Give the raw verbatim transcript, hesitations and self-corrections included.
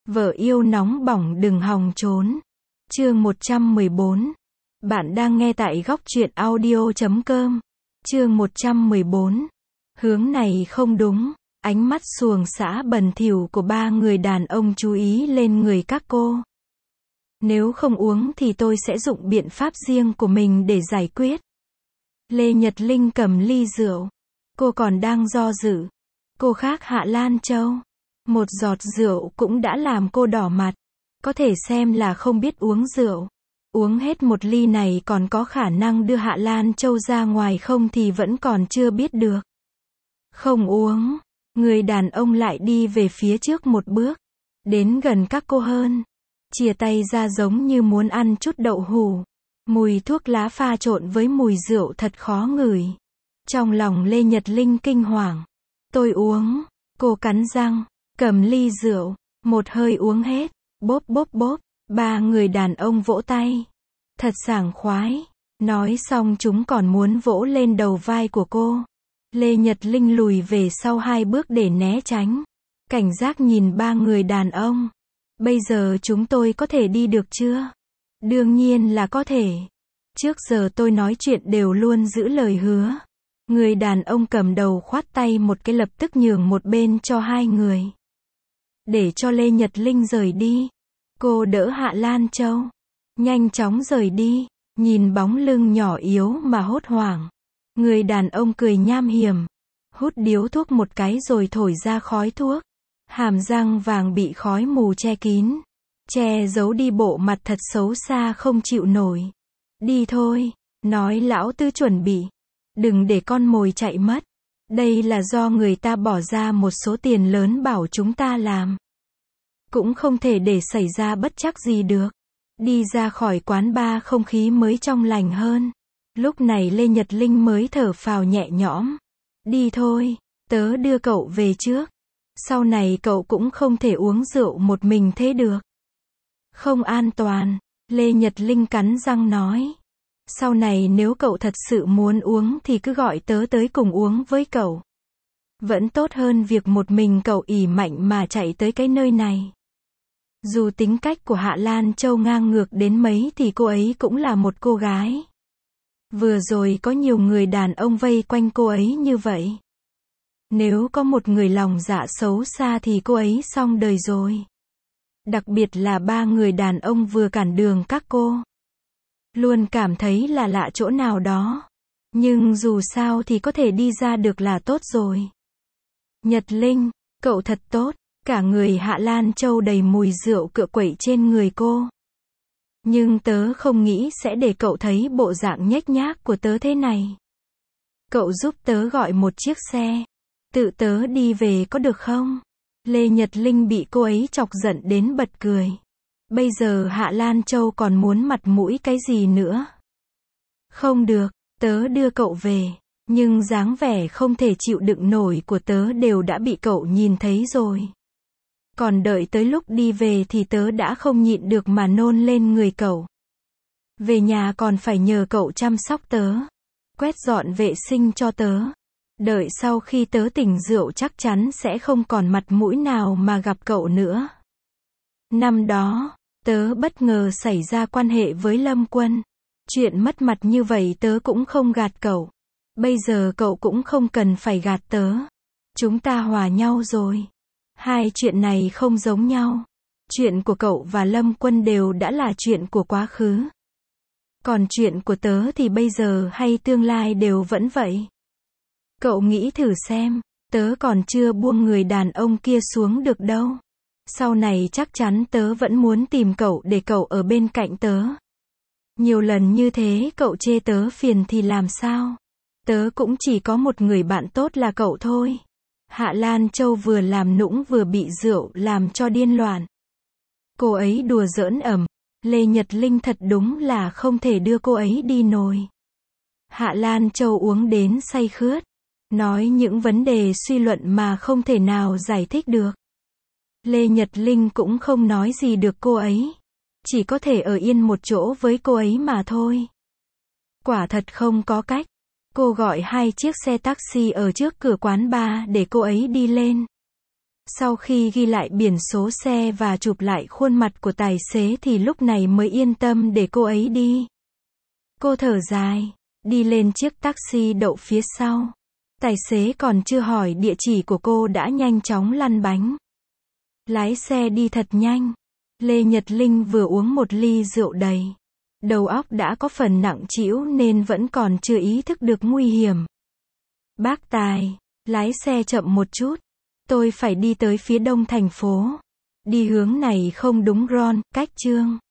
Vợ yêu nóng bỏng đừng hòng trốn. Chương một trăm mười bốn. Bạn đang nghe tại góc truyện audio chấm com. Chương một trăm mười bốn. Hướng này không đúng. Ánh mắt xuồng xã bẩn thỉu của ba người đàn ông chú ý lên người các cô. Nếu không uống thì tôi sẽ dụng biện pháp riêng của mình để giải quyết. Lê Nhật Linh cầm ly rượu. Cô còn đang do dự. Cô khác Hạ Lan Châu. Một giọt rượu cũng đã làm cô đỏ mặt. Có thể xem là không biết uống rượu. Uống hết một ly này còn có khả năng đưa Hạ Lan Châu ra ngoài không thì vẫn còn chưa biết được. Không uống. Người đàn ông lại đi về phía trước một bước. Đến gần các cô hơn. Chìa tay ra giống như muốn ăn chút đậu hủ. Mùi thuốc lá pha trộn với mùi rượu thật khó ngửi. Trong lòng Lê Nhật Linh kinh hoàng. Tôi uống. Cô cắn răng. Cầm ly rượu. Một hơi uống hết. Bốp bốp bốp. Ba người đàn ông vỗ tay. Thật sảng khoái. Nói xong chúng còn muốn vỗ lên đầu vai của cô. Lê Nhật Linh lùi về sau hai bước để né tránh. Cảnh giác nhìn ba người đàn ông. Bây giờ chúng tôi có thể đi được chưa? Đương nhiên là có thể. Trước giờ tôi nói chuyện đều luôn giữ lời hứa. Người đàn ông cầm đầu khoát tay một cái lập tức nhường một bên cho hai người. Để cho Lê Nhật Linh rời đi. Cô đỡ Hạ Lan Châu. Nhanh chóng rời đi. Nhìn bóng lưng nhỏ yếu mà hốt hoảng. Người đàn ông cười nham hiểm. Hút điếu thuốc một cái rồi thổi ra khói thuốc. Hàm răng vàng bị khói mù che kín. Che giấu đi bộ mặt thật xấu xa không chịu nổi. Đi thôi. Nói lão Tư chuẩn bị. Đừng để con mồi chạy mất. Đây là do người ta bỏ ra một số tiền lớn bảo chúng ta làm. Cũng không thể để xảy ra bất trắc gì được. Đi ra khỏi quán bar không khí mới trong lành hơn. Lúc này Lê Nhật Linh mới thở phào nhẹ nhõm. Đi thôi, tớ đưa cậu về trước. Sau này cậu cũng không thể uống rượu một mình thế được. Không an toàn, Lê Nhật Linh cắn răng nói. Sau này nếu cậu thật sự muốn uống thì cứ gọi tớ tới cùng uống với cậu. Vẫn tốt hơn việc một mình cậu ỷ mạnh mà chạy tới cái nơi này. Dù tính cách của Hạ Lan Châu ngang ngược đến mấy thì cô ấy cũng là một cô gái. Vừa rồi có nhiều người đàn ông vây quanh cô ấy như vậy. Nếu có một người lòng dạ xấu xa thì cô ấy xong đời rồi. Đặc biệt là ba người đàn ông vừa cản đường các cô. Luôn cảm thấy là lạ chỗ nào đó. Nhưng dù sao thì có thể đi ra được là tốt rồi. Nhật Linh, cậu thật tốt. Cả người Hạ Lan Châu đầy mùi rượu cựa quậy trên người cô. Nhưng tớ không nghĩ sẽ để cậu thấy bộ dạng nhếch nhác của tớ thế này. Cậu giúp tớ gọi một chiếc xe. Tự tớ đi về có được không? Lê Nhật Linh bị cô ấy chọc giận đến bật cười. Bây giờ Hạ Lan Châu còn muốn mặt mũi cái gì nữa? Không được, tớ đưa cậu về. Nhưng dáng vẻ không thể chịu đựng nổi của tớ đều đã bị cậu nhìn thấy rồi. Còn đợi tới lúc đi về thì tớ đã không nhịn được mà nôn lên người cậu. Về nhà còn phải nhờ cậu chăm sóc tớ. Quét dọn vệ sinh cho tớ. Đợi sau khi tớ tỉnh rượu chắc chắn sẽ không còn mặt mũi nào mà gặp cậu nữa. Năm đó, tớ bất ngờ xảy ra quan hệ với Lâm Quân. Chuyện mất mặt như vậy tớ cũng không gạt cậu. Bây giờ cậu cũng không cần phải gạt tớ. Chúng ta hòa nhau rồi. Hai chuyện này không giống nhau. Chuyện của cậu và Lâm Quân đều đã là chuyện của quá khứ. Còn chuyện của tớ thì bây giờ hay tương lai đều vẫn vậy. Cậu nghĩ thử xem, tớ còn chưa buông người đàn ông kia xuống được đâu. Sau này chắc chắn tớ vẫn muốn tìm cậu để cậu ở bên cạnh tớ. Nhiều lần như thế cậu chê tớ phiền thì làm sao? Tớ cũng chỉ có một người bạn tốt là cậu thôi. Hạ Lan Châu vừa làm nũng vừa bị rượu làm cho điên loạn. Cô ấy đùa giỡn ầm. Lê Nhật Linh thật đúng là không thể đưa cô ấy đi nổi. Hạ Lan Châu uống đến say khướt. Nói những vấn đề suy luận mà không thể nào giải thích được. Lê Nhật Linh cũng không nói gì được cô ấy. Chỉ có thể ở yên một chỗ với cô ấy mà thôi. Quả thật không có cách. Cô gọi hai chiếc xe taxi ở trước cửa quán bar để cô ấy đi lên. Sau khi ghi lại biển số xe và chụp lại khuôn mặt của tài xế thì lúc này mới yên tâm để cô ấy đi. Cô thở dài, đi lên chiếc taxi đậu phía sau. Tài xế còn chưa hỏi địa chỉ của cô đã nhanh chóng lăn bánh. Lái xe đi thật nhanh. Lê Nhật Linh vừa uống một ly rượu đầy. Đầu óc đã có phần nặng trĩu nên vẫn còn chưa ý thức được nguy hiểm. Bác Tài, lái xe chậm một chút. Tôi phải đi tới phía đông thành phố. Đi hướng này không đúng Ron, cách Trương.